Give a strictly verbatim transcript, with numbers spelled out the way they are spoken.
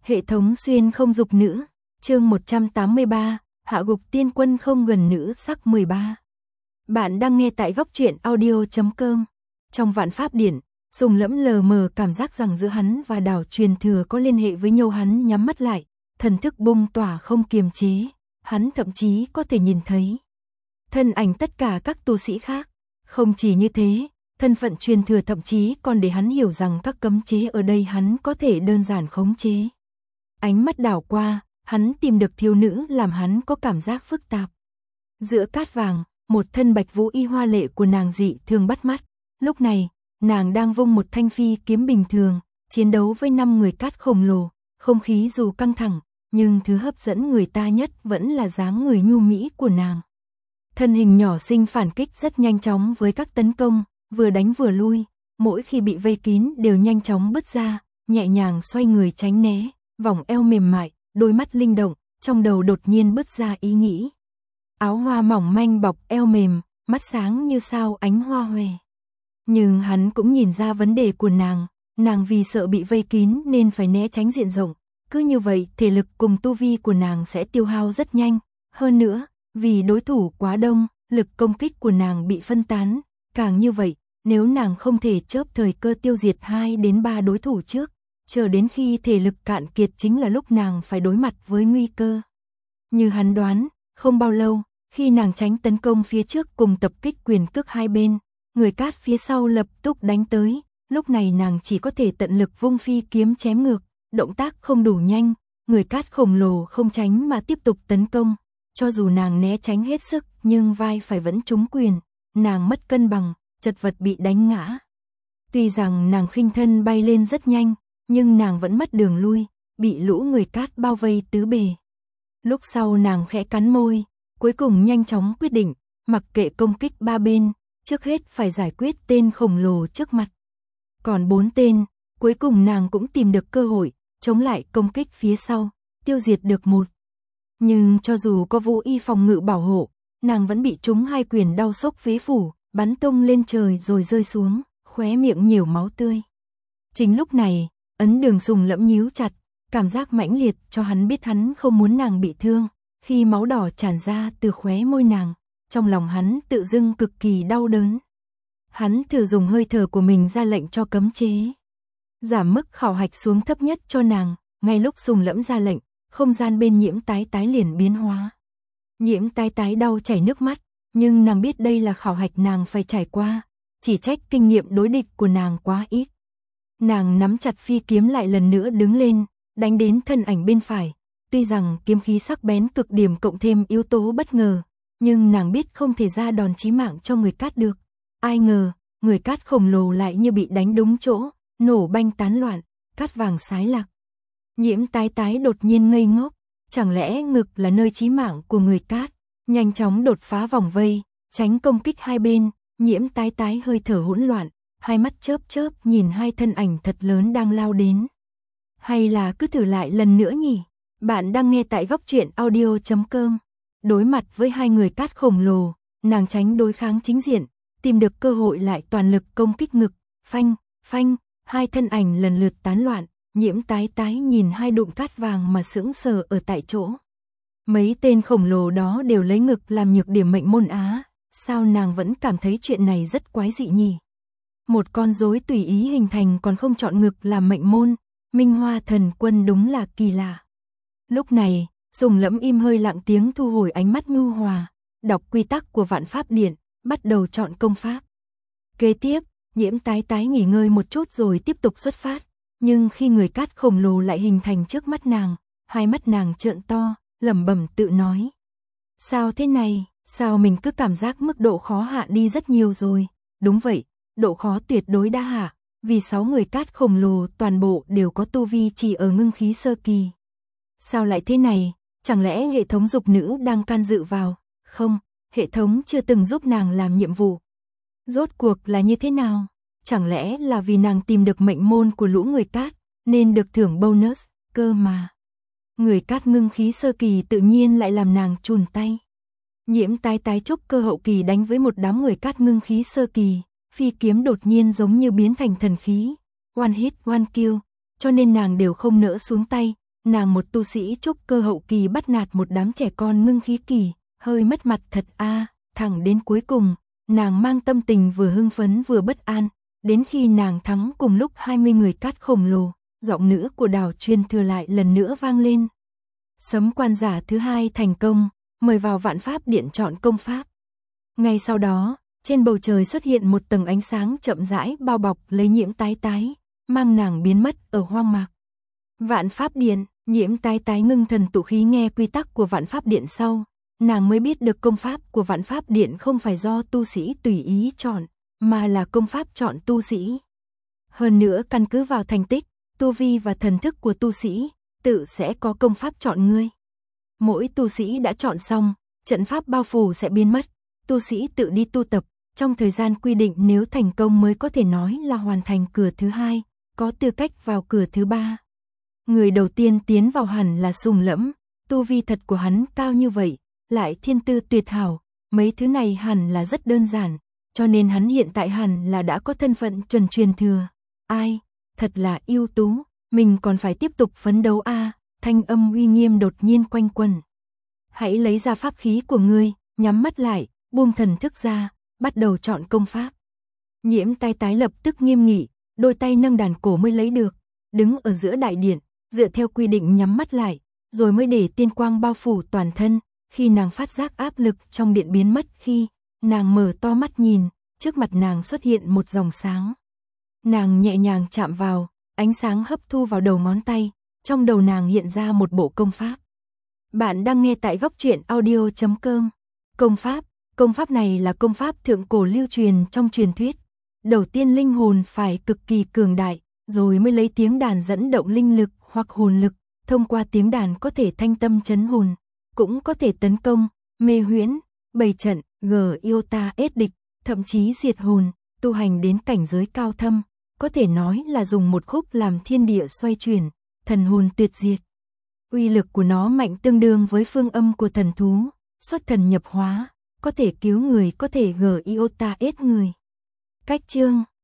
Hệ thống xuyên không dục nữ, chương một trăm tám mươi ba, hạ gục tiên quân không gần nữ sắc mười ba. Bạn đang nghe tại góc truyện audio chấm com. Trong Vạn Pháp Điển, Sùng Lẫm lờ mờ cảm giác rằng giữa hắn và đảo truyền thừa có liên hệ với nhau. Hắn nhắm mắt lại, thần thức bùng tỏa không kiềm chế, hắn thậm chí có thể nhìn thấy thân ảnh tất cả các tu sĩ khác. Không chỉ như thế, thân phận truyền thừa thậm chí còn để hắn hiểu rằng các cấm chế ở đây hắn có thể đơn giản khống chế. Ánh mắt đảo qua, hắn tìm được thiếu nữ làm hắn có cảm giác phức tạp. Giữa cát vàng, một thân bạch vũ y hoa lệ của nàng dị thường bắt mắt. Lúc này, nàng đang vung một thanh phi kiếm bình thường, chiến đấu với năm người cát khổng lồ. Không khí dù căng thẳng, nhưng thứ hấp dẫn người ta nhất vẫn là dáng người nhu mỹ của nàng. Thân hình nhỏ xinh phản kích rất nhanh chóng với các tấn công, vừa đánh vừa lui, mỗi khi bị vây kín đều nhanh chóng bứt ra, nhẹ nhàng xoay người tránh né, vòng eo mềm mại, đôi mắt linh động, trong đầu đột nhiên bứt ra ý nghĩ. Áo hoa mỏng manh bọc eo mềm, mắt sáng như sao ánh hoa hòe. Nhưng hắn cũng nhìn ra vấn đề của nàng, nàng vì sợ bị vây kín nên phải né tránh diện rộng, cứ như vậy thể lực cùng tu vi của nàng sẽ tiêu hao rất nhanh, hơn nữa, vì đối thủ quá đông, lực công kích của nàng bị phân tán, càng như vậy, nếu nàng không thể chớp thời cơ tiêu diệt hai đến ba đối thủ trước, chờ đến khi thể lực cạn kiệt chính là lúc nàng phải đối mặt với nguy cơ. Như hắn đoán, không bao lâu, khi nàng tránh tấn công phía trước cùng tập kích quyền cước hai bên, người cát phía sau lập tức đánh tới, lúc này nàng chỉ có thể tận lực vung phi kiếm chém ngược, động tác không đủ nhanh, người cát khổng lồ không tránh mà tiếp tục tấn công, cho dù nàng né tránh hết sức nhưng vai phải vẫn trúng quyền, nàng mất cân bằng, chật vật bị đánh ngã. Tuy rằng nàng khinh thân bay lên rất nhanh, nhưng nàng vẫn mất đường lui, bị lũ người cát bao vây tứ bề. Lúc sau nàng khẽ cắn môi, cuối cùng nhanh chóng quyết định, mặc kệ công kích ba bên, trước hết phải giải quyết tên khổng lồ trước mặt. Còn bốn tên, cuối cùng nàng cũng tìm được cơ hội, chống lại công kích phía sau, tiêu diệt được một. Nhưng cho dù có vũ y phòng ngự bảo hộ, nàng vẫn bị trúng hai quyền đau sốc phế phủ, bắn tung lên trời rồi rơi xuống, khóe miệng nhiều máu tươi. Chính lúc này, ấn đường Sùng Lẫm nhíu chặt, cảm giác mãnh liệt cho hắn biết hắn không muốn nàng bị thương. Khi máu đỏ tràn ra từ khóe môi nàng, trong lòng hắn tự dưng cực kỳ đau đớn. Hắn thử dùng hơi thở của mình ra lệnh cho cấm chế, giảm mức khảo hạch xuống thấp nhất cho nàng. Ngay lúc Sùng Lẫm ra lệnh, không gian bên Nhiễm Tái Tái liền biến hóa. Nhiễm Tái Tái đau chảy nước mắt, nhưng nàng biết đây là khảo hạch nàng phải trải qua, chỉ trách kinh nghiệm đối địch của nàng quá ít. Nàng nắm chặt phi kiếm lại lần nữa đứng lên, đánh đến thân ảnh bên phải. Tuy rằng kiếm khí sắc bén cực điểm cộng thêm yếu tố bất ngờ, nhưng nàng biết không thể ra đòn chí mạng cho người cát được. Ai ngờ, người cát khổng lồ lại như bị đánh đúng chỗ, nổ banh tán loạn, cát vàng xái lạc. Nhiễm Tái Tái đột nhiên ngây ngốc, chẳng lẽ ngực là nơi chí mạng của người cát? Nhanh chóng đột phá vòng vây, tránh công kích hai bên, Nhiễm Tái Tái hơi thở hỗn loạn, hai mắt chớp chớp nhìn hai thân ảnh thật lớn đang lao đến. Hay là cứ thử lại lần nữa nhỉ? Bạn đang nghe tại góc truyện audio chấm com. Đối mặt với hai người cát khổng lồ, nàng tránh đối kháng chính diện, tìm được cơ hội lại toàn lực công kích ngực, phanh, phanh, hai thân ảnh lần lượt tán loạn. Nhiễm Tái Tái nhìn hai đụng cát vàng mà sững sờ ở tại chỗ. Mấy tên khổng lồ đó đều lấy ngực làm nhược điểm mệnh môn á, sao nàng vẫn cảm thấy chuyện này rất quái dị nhỉ? Một con rối tùy ý hình thành còn không chọn ngực làm mệnh môn, Minh Hoa Thần Quân đúng là kỳ lạ. Lúc này, Sùng Lẫm im hơi lặng tiếng thu hồi ánh mắt nhu hòa, đọc quy tắc của Vạn Pháp Điển, bắt đầu chọn công pháp. Kế tiếp, Nhiễm Tái Tái nghỉ ngơi một chút rồi tiếp tục xuất phát. Nhưng khi người cát khổng lồ lại hình thành trước mắt nàng, hai mắt nàng trợn to, lẩm bẩm tự nói. Sao thế này, sao mình cứ cảm giác mức độ khó hạ đi rất nhiều rồi. Đúng vậy, độ khó tuyệt đối đã hạ, vì sáu người cát khổng lồ toàn bộ đều có tu vi chỉ ở ngưng khí sơ kỳ. Sao lại thế này, chẳng lẽ hệ thống dục nữ đang can dự vào? Không, hệ thống chưa từng giúp nàng làm nhiệm vụ. Rốt cuộc là như thế nào? Chẳng lẽ là vì nàng tìm được mệnh môn của lũ người cát, nên được thưởng bonus, cơ mà. Người cát ngưng khí sơ kỳ tự nhiên lại làm nàng chùn tay. Nhiễm Tái Tái trúc cơ hậu kỳ đánh với một đám người cát ngưng khí sơ kỳ, phi kiếm đột nhiên giống như biến thành thần khí, one hit one kill, cho nên nàng đều không nỡ xuống tay, nàng một tu sĩ trúc cơ hậu kỳ bắt nạt một đám trẻ con ngưng khí kỳ, hơi mất mặt thật a. Thẳng đến cuối cùng, nàng mang tâm tình vừa hưng phấn vừa bất an, đến khi nàng thắng cùng lúc hai mươi người cát khổng lồ, giọng nữ của Đào Truyền Thừa lại lần nữa vang lên. Sấm quan giả thứ hai thành công, mời vào Vạn Pháp Điện chọn công pháp. Ngay sau đó, trên bầu trời xuất hiện một tầng ánh sáng chậm rãi bao bọc lấy Nhiễm Tái Tái, mang nàng biến mất ở hoang mạc. Vạn Pháp Điện, Nhiễm Tái Tái ngưng thần tụ khí nghe quy tắc của Vạn Pháp Điện sau, nàng mới biết được công pháp của Vạn Pháp Điện không phải do tu sĩ tùy ý chọn, mà là công pháp chọn tu sĩ. Hơn nữa căn cứ vào thành tích, tu vi và thần thức của tu sĩ, tự sẽ có công pháp chọn ngươi. Mỗi tu sĩ đã chọn xong, trận pháp bao phủ sẽ biến mất, tu sĩ tự đi tu tập, trong thời gian quy định nếu thành công mới có thể nói là hoàn thành cửa thứ hai, có tư cách vào cửa thứ ba. Người đầu tiên tiến vào hẳn là Sùng Lẫm, tu vi thật của hắn cao như vậy, lại thiên tư tuyệt hảo, mấy thứ này hẳn là rất đơn giản, cho nên hắn hiện tại hẳn là đã có thân phận chuẩn truyền thừa. Ai, thật là ưu tú, mình còn phải tiếp tục phấn đấu a. À, thanh âm uy nghiêm đột nhiên quanh quẩn. Hãy lấy ra pháp khí của ngươi, nhắm mắt lại, buông thần thức ra, bắt đầu chọn công pháp. Nhiễm Tái Tái lập tức nghiêm nghị, đôi tay nâng đàn cổ mới lấy được, đứng ở giữa đại điện, dựa theo quy định nhắm mắt lại, rồi mới để tiên quang bao phủ toàn thân. Khi nàng phát giác áp lực trong điện biến mất, khi nàng mở to mắt nhìn, trước mặt nàng xuất hiện một dòng sáng. Nàng nhẹ nhàng chạm vào, ánh sáng hấp thu vào đầu ngón tay, trong đầu nàng hiện ra một bộ công pháp. Bạn đang nghe tại góc truyện audio chấm com. Công pháp, công pháp này là công pháp thượng cổ lưu truyền trong truyền thuyết. Đầu tiên linh hồn phải cực kỳ cường đại, rồi mới lấy tiếng đàn dẫn động linh lực hoặc hồn lực, thông qua tiếng đàn có thể thanh tâm trấn hồn, cũng có thể tấn công, mê huyễn, bày trận, gờ yêu ta ết địch, thậm chí diệt hồn, tu hành đến cảnh giới cao thâm, có thể nói là dùng một khúc làm thiên địa xoay chuyển, thần hồn tuyệt diệt. Uy lực của nó mạnh tương đương với phương âm của thần thú, xuất thần nhập hóa, có thể cứu người, có thể gờ iota ết người. Cách chương